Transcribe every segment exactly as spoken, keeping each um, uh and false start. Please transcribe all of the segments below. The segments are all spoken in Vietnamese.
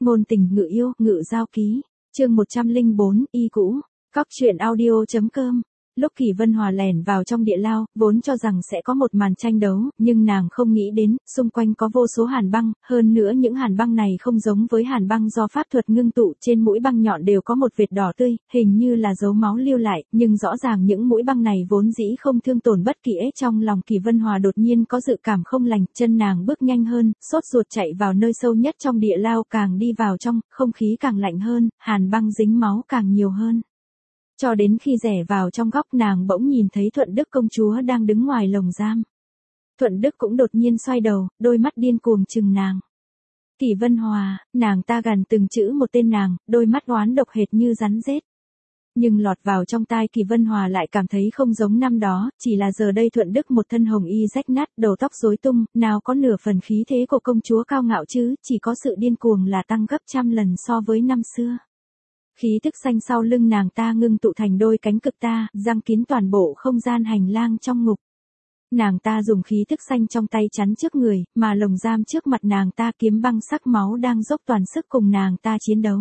Ngôn tình ngự yêu, ngự giao ký. Chương một trăm lẻ bốn, y cũ. Cóc truyện audio.com. Lúc Kỳ Vân Hòa lẻn vào trong địa lao, vốn cho rằng sẽ có một màn tranh đấu, nhưng nàng không nghĩ đến, xung quanh có vô số hàn băng, hơn nữa những hàn băng này không giống với hàn băng do pháp thuật ngưng tụ, trên mũi băng nhọn đều có một vệt đỏ tươi, hình như là dấu máu lưu lại, nhưng rõ ràng những mũi băng này vốn dĩ không thương tổn bất kỳ ấy. Trong lòng Kỳ Vân Hòa đột nhiên có dự cảm không lành, chân nàng bước nhanh hơn, sốt ruột chạy vào nơi sâu nhất trong địa lao, càng đi vào trong, không khí càng lạnh hơn, hàn băng dính máu càng nhiều hơn. Cho đến khi rẽ vào trong góc, nàng bỗng nhìn thấy Thuận Đức công chúa đang đứng ngoài lồng giam. Thuận Đức cũng đột nhiên xoay đầu, đôi mắt điên cuồng trừng nàng. Kỳ Vân Hòa, nàng ta gằn từng chữ một tên nàng, đôi mắt oán độc hệt như rắn rết. Nhưng lọt vào trong tai Kỳ Vân Hòa lại cảm thấy không giống năm đó, chỉ là giờ đây Thuận Đức một thân hồng y rách nát, đầu tóc rối tung, nào có nửa phần khí thế của công chúa cao ngạo chứ, chỉ có sự điên cuồng là tăng gấp trăm lần so với năm xưa. Khí tức xanh sau lưng nàng ta ngưng tụ thành đôi cánh cực ta, giăng kín toàn bộ không gian hành lang trong ngục. Nàng ta dùng khí tức xanh trong tay chắn trước người, mà lồng giam trước mặt nàng ta kiếm băng sắc máu đang dốc toàn sức cùng nàng ta chiến đấu.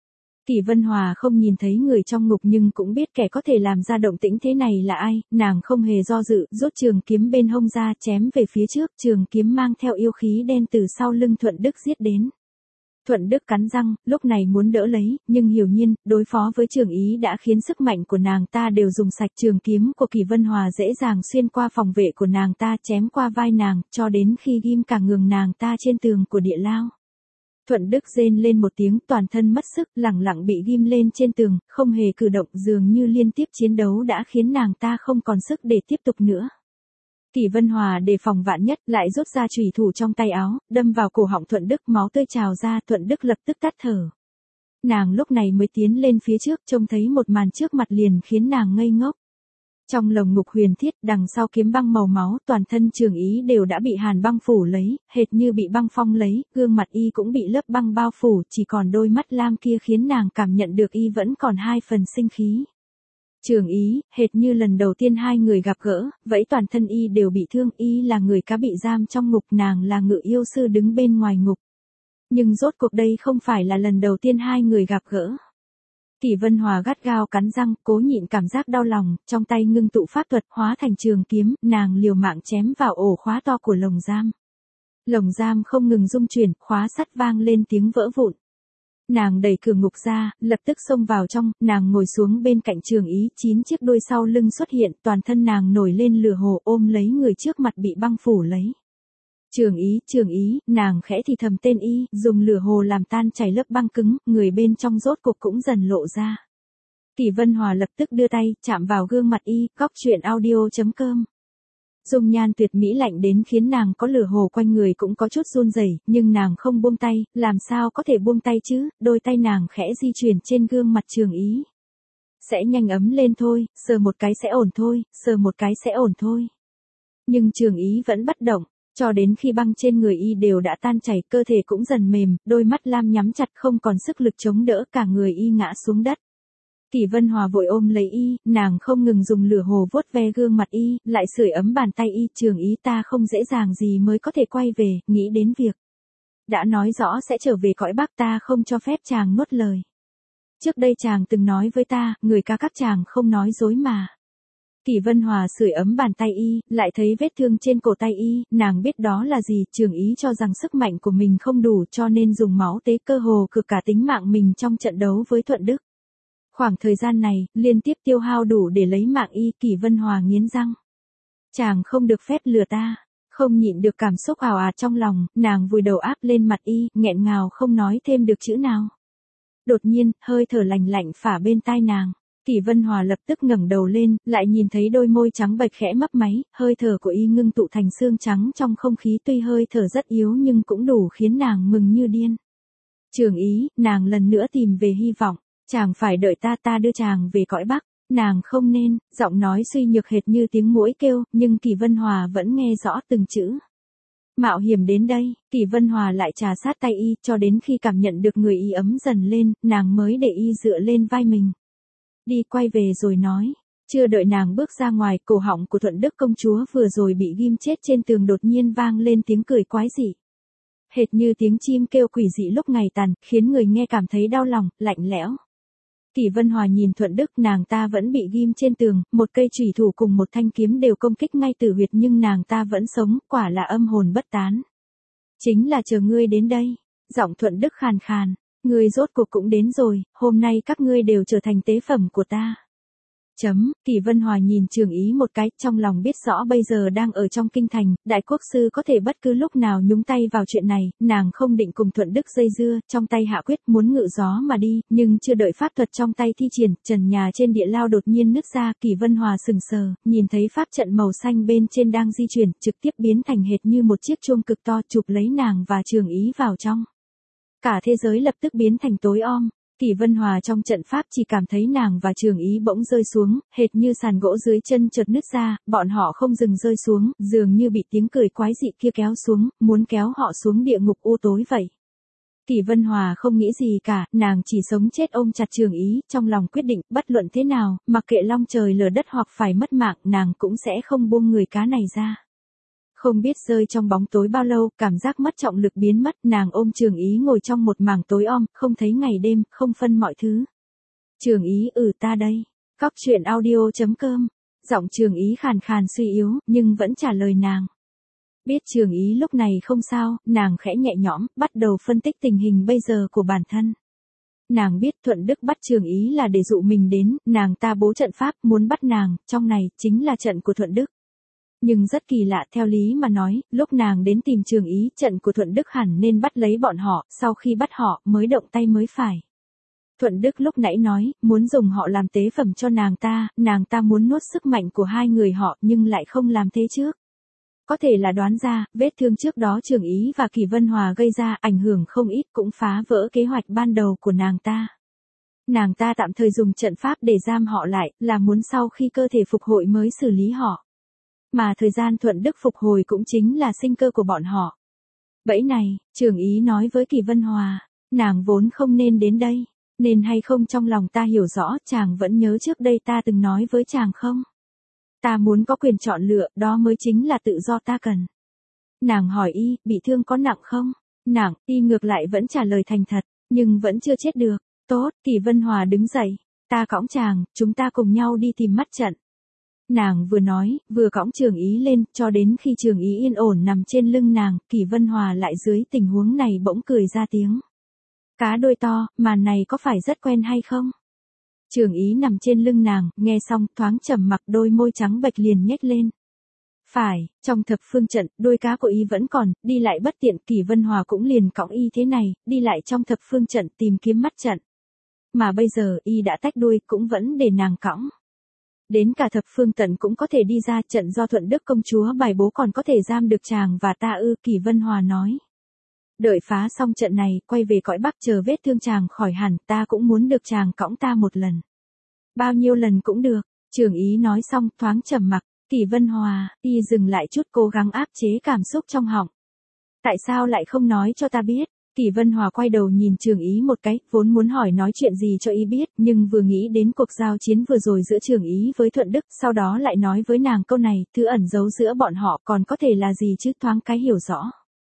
Kỳ Vân Hòa không nhìn thấy người trong ngục nhưng cũng biết kẻ có thể làm ra động tĩnh thế này là ai, nàng không hề do dự, rút trường kiếm bên hông ra chém về phía trước, trường kiếm mang theo yêu khí đen từ sau lưng Thuận Đức giết đến. Thuận Đức cắn răng, lúc này muốn đỡ lấy, nhưng hiển nhiên, đối phó với Trường Ý đã khiến sức mạnh của nàng ta đều dùng sạch. Trường kiếm của Kỳ Vân Hòa dễ dàng xuyên qua phòng vệ của nàng ta, chém qua vai nàng, cho đến khi ghim cả người nàng ta trên tường của địa lao. Thuận Đức rên lên một tiếng, toàn thân mất sức, lẳng lặng bị ghim lên trên tường, không hề cử động, dường như liên tiếp chiến đấu đã khiến nàng ta không còn sức để tiếp tục nữa. Kỳ Vân Hòa đề phòng vạn nhất, lại rút ra chùy thủ trong tay áo, đâm vào cổ họng Thuận Đức, máu tươi trào ra, Thuận Đức lập tức tắt thở. Nàng lúc này mới tiến lên phía trước, trông thấy một màn trước mặt liền khiến nàng ngây ngốc. Trong lồng ngục huyền thiết, đằng sau kiếm băng màu máu, toàn thân Trường Ý đều đã bị hàn băng phủ lấy, hệt như bị băng phong lấy, gương mặt y cũng bị lớp băng bao phủ, chỉ còn đôi mắt lam kia khiến nàng cảm nhận được y vẫn còn hai phần sinh khí. Trường Ý, hệt như lần đầu tiên hai người gặp gỡ, vậy toàn thân y đều bị thương, y là người cá bị giam trong ngục, nàng là ngự yêu sư đứng bên ngoài ngục. Nhưng rốt cuộc đây không phải là lần đầu tiên hai người gặp gỡ. Kỳ Vân Hòa gắt gao cắn răng, cố nhịn cảm giác đau lòng, trong tay ngưng tụ pháp thuật hóa thành trường kiếm, nàng liều mạng chém vào ổ khóa to của lồng giam. Lồng giam không ngừng rung chuyển, khóa sắt vang lên tiếng vỡ vụn. Nàng đẩy cửa ngục ra, lập tức xông vào trong, nàng ngồi xuống bên cạnh Trường Ý, chín chiếc đuôi sau lưng xuất hiện, toàn thân nàng nổi lên lửa hồ, ôm lấy người trước mặt bị băng phủ lấy. Trường Ý, Trường Ý, nàng khẽ thì thầm tên y, dùng lửa hồ làm tan chảy lớp băng cứng, người bên trong rốt cục cũng dần lộ ra. Kỳ Vân Hòa lập tức đưa tay, chạm vào gương mặt y, cóc truyện audio.com. Dung nhan tuyệt mỹ lạnh đến khiến nàng có lửa hồ quanh người cũng có chút run rẩy, nhưng nàng không buông tay, làm sao có thể buông tay chứ, đôi tay nàng khẽ di chuyển trên gương mặt Trường Ý. Sẽ nhanh ấm lên thôi, sờ một cái sẽ ổn thôi, sờ một cái sẽ ổn thôi. Nhưng Trường Ý vẫn bất động, cho đến khi băng trên người y đều đã tan chảy, cơ thể cũng dần mềm, đôi mắt lam nhắm chặt không còn sức lực chống đỡ, cả người y ngã xuống đất. Kỳ Vân Hòa vội ôm lấy y, nàng không ngừng dùng lửa hồ vuốt ve gương mặt y, lại sưởi ấm bàn tay y. Trường Ý, ta không dễ dàng gì mới có thể quay về, nghĩ đến việc đã nói rõ sẽ trở về cõi Bắc, ta không cho phép chàng nuốt lời. Trước đây chàng từng nói với ta, người ca các chàng không nói dối mà. Kỳ Vân Hòa sưởi ấm bàn tay y, lại thấy vết thương trên cổ tay y, nàng biết đó là gì. Trường Ý cho rằng sức mạnh của mình không đủ cho nên dùng máu tế, cơ hồ cực cả tính mạng mình trong trận đấu với Thuận Đức. Khoảng thời gian này, liên tiếp tiêu hao đủ để lấy mạng y. Kỳ Vân Hòa nghiến răng. Chàng không được phép lừa ta. Không nhịn được cảm xúc ào ạt trong lòng, nàng vùi đầu áp lên mặt y, nghẹn ngào không nói thêm được chữ nào. Đột nhiên, hơi thở lạnh lạnh phả bên tai nàng. Kỳ Vân Hòa lập tức ngẩng đầu lên, lại nhìn thấy đôi môi trắng bệch khẽ mấp máy, hơi thở của y ngưng tụ thành xương trắng trong không khí, tuy hơi thở rất yếu nhưng cũng đủ khiến nàng mừng như điên. Trường Ý, nàng lần nữa tìm về hy vọng. Chàng phải đợi ta, ta đưa chàng về cõi Bắc. Nàng không nên, giọng nói suy nhược hệt như tiếng muỗi kêu, nhưng Kỳ Vân Hòa vẫn nghe rõ từng chữ. Mạo hiểm đến đây, Kỳ Vân Hòa lại trà sát tay y, cho đến khi cảm nhận được người y ấm dần lên, nàng mới để y dựa lên vai mình. Đi, quay về rồi nói. Chưa đợi nàng bước ra ngoài, cổ họng của Thuận Đức công chúa vừa rồi bị ghim chết trên tường đột nhiên vang lên tiếng cười quái dị. hệt như tiếng chim kêu quỷ dị lúc ngày tàn, khiến người nghe cảm thấy đau lòng, lạnh lẽo. Kỷ Vân Hòa nhìn Thuận Đức, nàng ta vẫn bị ghim trên tường, một cây chủy thủ cùng một thanh kiếm đều công kích ngay tử huyệt nhưng nàng ta vẫn sống, quả là âm hồn bất tán. Chính là chờ ngươi đến đây. Giọng Thuận Đức khàn khàn. Ngươi rốt cuộc cũng đến rồi, hôm nay các ngươi đều trở thành tế phẩm của ta. Chấm, Kỷ Vân Hòa nhìn Trường Ý một cái, trong lòng biết rõ bây giờ đang ở trong kinh thành, đại quốc sư có thể bất cứ lúc nào nhúng tay vào chuyện này, nàng không định cùng Thuận Đức dây dưa, trong tay hạ quyết muốn ngự gió mà đi, nhưng chưa đợi pháp thuật trong tay thi triển, trần nhà trên địa lao đột nhiên nứt ra, Kỷ Vân Hòa sừng sờ, nhìn thấy pháp trận màu xanh bên trên đang di chuyển, trực tiếp biến thành hệt như một chiếc chuông cực to chụp lấy nàng và Trường Ý vào trong. Cả thế giới lập tức biến thành tối om. Kỷ Vân Hòa trong trận pháp chỉ cảm thấy nàng và Trường Ý bỗng rơi xuống, hệt như sàn gỗ dưới chân chợt nứt ra, bọn họ không dừng rơi xuống, dường như bị tiếng cười quái dị kia kéo xuống, muốn kéo họ xuống địa ngục u tối vậy. Kỷ Vân Hòa không nghĩ gì cả, nàng chỉ sống chết ôm chặt Trường Ý, trong lòng quyết định, bất luận thế nào, mặc kệ long trời lở đất hoặc phải mất mạng, nàng cũng sẽ không buông người cá này ra. Không biết rơi trong bóng tối bao lâu, cảm giác mất trọng lực biến mất, nàng ôm Trường Ý ngồi trong một mảng tối om, không thấy ngày đêm, không phân mọi thứ. Trường Ý, ừ ta đây. Cóc truyện audio chấm com. Giọng Trường Ý khàn khàn suy yếu, nhưng vẫn trả lời nàng. Biết Trường Ý lúc này không sao, nàng khẽ nhẹ nhõm, bắt đầu phân tích tình hình bây giờ của bản thân. Nàng biết Thuận Đức bắt Trường Ý là để dụ mình đến, nàng ta bố trận pháp muốn bắt nàng, trong này chính là trận của Thuận Đức. Nhưng rất kỳ lạ, theo lý mà nói, lúc nàng đến tìm Trường Ý, trận của Thuận Đức hẳn nên bắt lấy bọn họ, sau khi bắt họ, mới động tay mới phải. Thuận Đức lúc nãy nói, muốn dùng họ làm tế phẩm cho nàng ta, nàng ta muốn nuốt sức mạnh của hai người họ, nhưng lại không làm thế trước. Có thể là đoán ra, vết thương trước đó Trường Ý và Kỷ Vân Hòa gây ra, ảnh hưởng không ít, cũng phá vỡ kế hoạch ban đầu của nàng ta. Nàng ta tạm thời dùng trận pháp để giam họ lại, là muốn sau khi cơ thể phục hồi mới xử lý họ. Mà thời gian Thuận Đức phục hồi cũng chính là sinh cơ của bọn họ. Bẫy này, Trường Ý nói với Kỷ Vân Hòa, nàng vốn không nên đến đây, nên hay không trong lòng ta hiểu rõ, chàng vẫn nhớ trước đây ta từng nói với chàng không? Ta muốn có quyền chọn lựa, đó mới chính là tự do ta cần. Nàng hỏi y, bị thương có nặng không? Nặng, y ngược lại vẫn trả lời thành thật, nhưng vẫn chưa chết được. Tốt, Kỷ Vân Hòa đứng dậy, ta cõng chàng, chúng ta cùng nhau đi tìm mắt trận. Nàng vừa nói, vừa cõng Trường Ý lên, cho đến khi Trường Ý yên ổn nằm trên lưng nàng, Kỷ Vân Hòa lại dưới tình huống này bỗng cười ra tiếng. Cá đôi to, màn này có phải rất quen hay không? Trường Ý nằm trên lưng nàng, nghe xong, thoáng trầm mặc, đôi môi trắng bệch liền nhếch lên. Phải, trong thập phương trận, đôi cá của y vẫn còn, đi lại bất tiện, Kỷ Vân Hòa cũng liền cõng y thế này, đi lại trong thập phương trận tìm kiếm mắt trận. Mà bây giờ, y đã tách đuôi, cũng vẫn để nàng cõng. Đến cả thập phương tận cũng có thể đi ra, trận do Thuận Đức công chúa bài bố còn có thể giam được chàng và ta ư, Kỷ Vân Hòa nói. Đợi phá xong trận này, quay về cõi Bắc chờ vết thương chàng khỏi hẳn, ta cũng muốn được chàng cõng ta một lần. Bao nhiêu lần cũng được, Trường Ý nói xong, thoáng trầm mặc, Kỷ Vân Hòa, y dừng lại chút cố gắng áp chế cảm xúc trong họng. Tại sao lại không nói cho ta biết? Kỷ Vân Hòa quay đầu nhìn Trường Ý một cái, vốn muốn hỏi nói chuyện gì cho y biết, nhưng vừa nghĩ đến cuộc giao chiến vừa rồi giữa Trường Ý với Thuận Đức, sau đó lại nói với nàng câu này, thứ ẩn giấu giữa bọn họ còn có thể là gì chứ, thoáng cái hiểu rõ.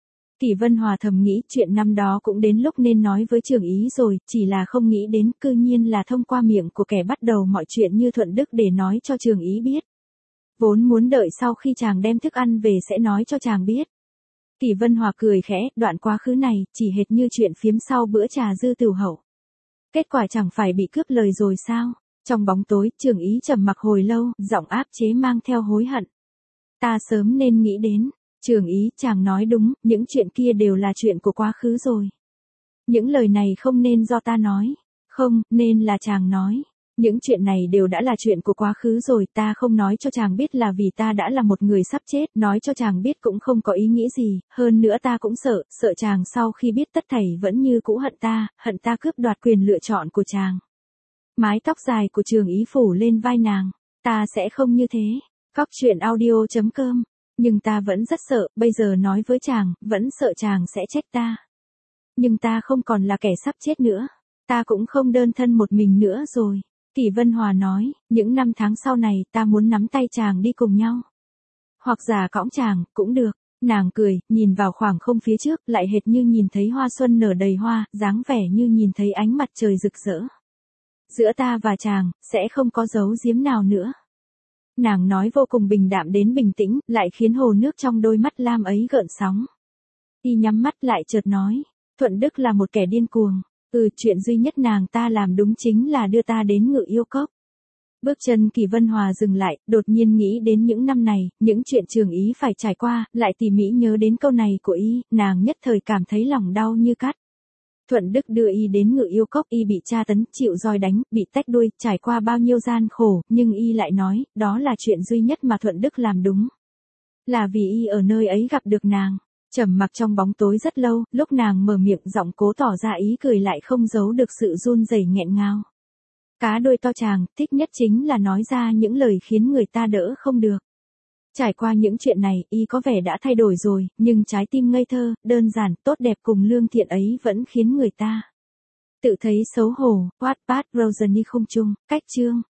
Kỷ Vân Hòa thầm nghĩ chuyện năm đó cũng đến lúc nên nói với Trường Ý rồi, chỉ là không nghĩ đến cư nhiên là thông qua miệng của kẻ bắt đầu mọi chuyện như Thuận Đức để nói cho Trường Ý biết. Vốn muốn đợi sau khi chàng đem thức ăn về sẽ nói cho chàng biết. Kỷ Vân Hòa cười khẽ, đoạn quá khứ này, chỉ hệt như chuyện phiếm sau bữa trà dư tửu hậu. Kết quả chẳng phải bị cướp lời rồi sao? Trong bóng tối, Trường Ý trầm mặc hồi lâu, giọng áp chế mang theo hối hận. Ta sớm nên nghĩ đến. Trường Ý, chàng nói đúng, những chuyện kia đều là chuyện của quá khứ rồi. Những lời này không nên do ta nói. Không, nên là chàng nói. Những chuyện này đều đã là chuyện của quá khứ rồi, ta không nói cho chàng biết là vì ta đã là một người sắp chết, nói cho chàng biết cũng không có ý nghĩa gì, hơn nữa ta cũng sợ, sợ chàng sau khi biết tất thảy vẫn như cũ hận ta, hận ta cướp đoạt quyền lựa chọn của chàng. Mái tóc dài của Trường Ý phủ lên vai nàng, ta sẽ không như thế. Cóc truyện audio chấm com. Nhưng ta vẫn rất sợ, bây giờ nói với chàng, vẫn sợ chàng sẽ trách ta. Nhưng ta không còn là kẻ sắp chết nữa, ta cũng không đơn thân một mình nữa rồi. Kỷ Vân Hòa nói, những năm tháng sau này ta muốn nắm tay chàng đi cùng nhau. Hoặc giả cõng chàng, cũng được. Nàng cười, nhìn vào khoảng không phía trước, lại hệt như nhìn thấy hoa xuân nở đầy hoa, dáng vẻ như nhìn thấy ánh mặt trời rực rỡ. Giữa ta và chàng, sẽ không có giấu giếm nào nữa. Nàng nói vô cùng bình đạm đến bình tĩnh, lại khiến hồ nước trong đôi mắt lam ấy gợn sóng. Y nhắm mắt lại chợt nói, Thuận Đức là một kẻ điên cuồng. Ừ, chuyện duy nhất nàng ta làm đúng chính là đưa ta đến Ngự Yêu Cốc. Bước chân Kỳ Vân Hòa dừng lại, đột nhiên nghĩ đến những năm này, những chuyện Trường Ý phải trải qua, lại tỉ mỉ nhớ đến câu này của y, nàng nhất thời cảm thấy lòng đau như cắt. Thuận Đức đưa y đến Ngự Yêu Cốc, y bị tra tấn, chịu roi đánh, bị tách đuôi, trải qua bao nhiêu gian khổ, nhưng y lại nói, đó là chuyện duy nhất mà Thuận Đức làm đúng. Là vì y ở nơi ấy gặp được nàng. Trầm mặc trong bóng tối rất lâu, lúc nàng mở miệng giọng cố tỏ ra ý cười lại không giấu được sự run rẩy nghẹn ngào. Cá đôi to chàng, thích nhất chính là nói ra những lời khiến người ta đỡ không được. Trải qua những chuyện này, y có vẻ đã thay đổi rồi, nhưng trái tim ngây thơ, đơn giản, tốt đẹp cùng lương thiện ấy vẫn khiến người ta tự thấy xấu hổ. Wattpad Rosany không chung, cách chương.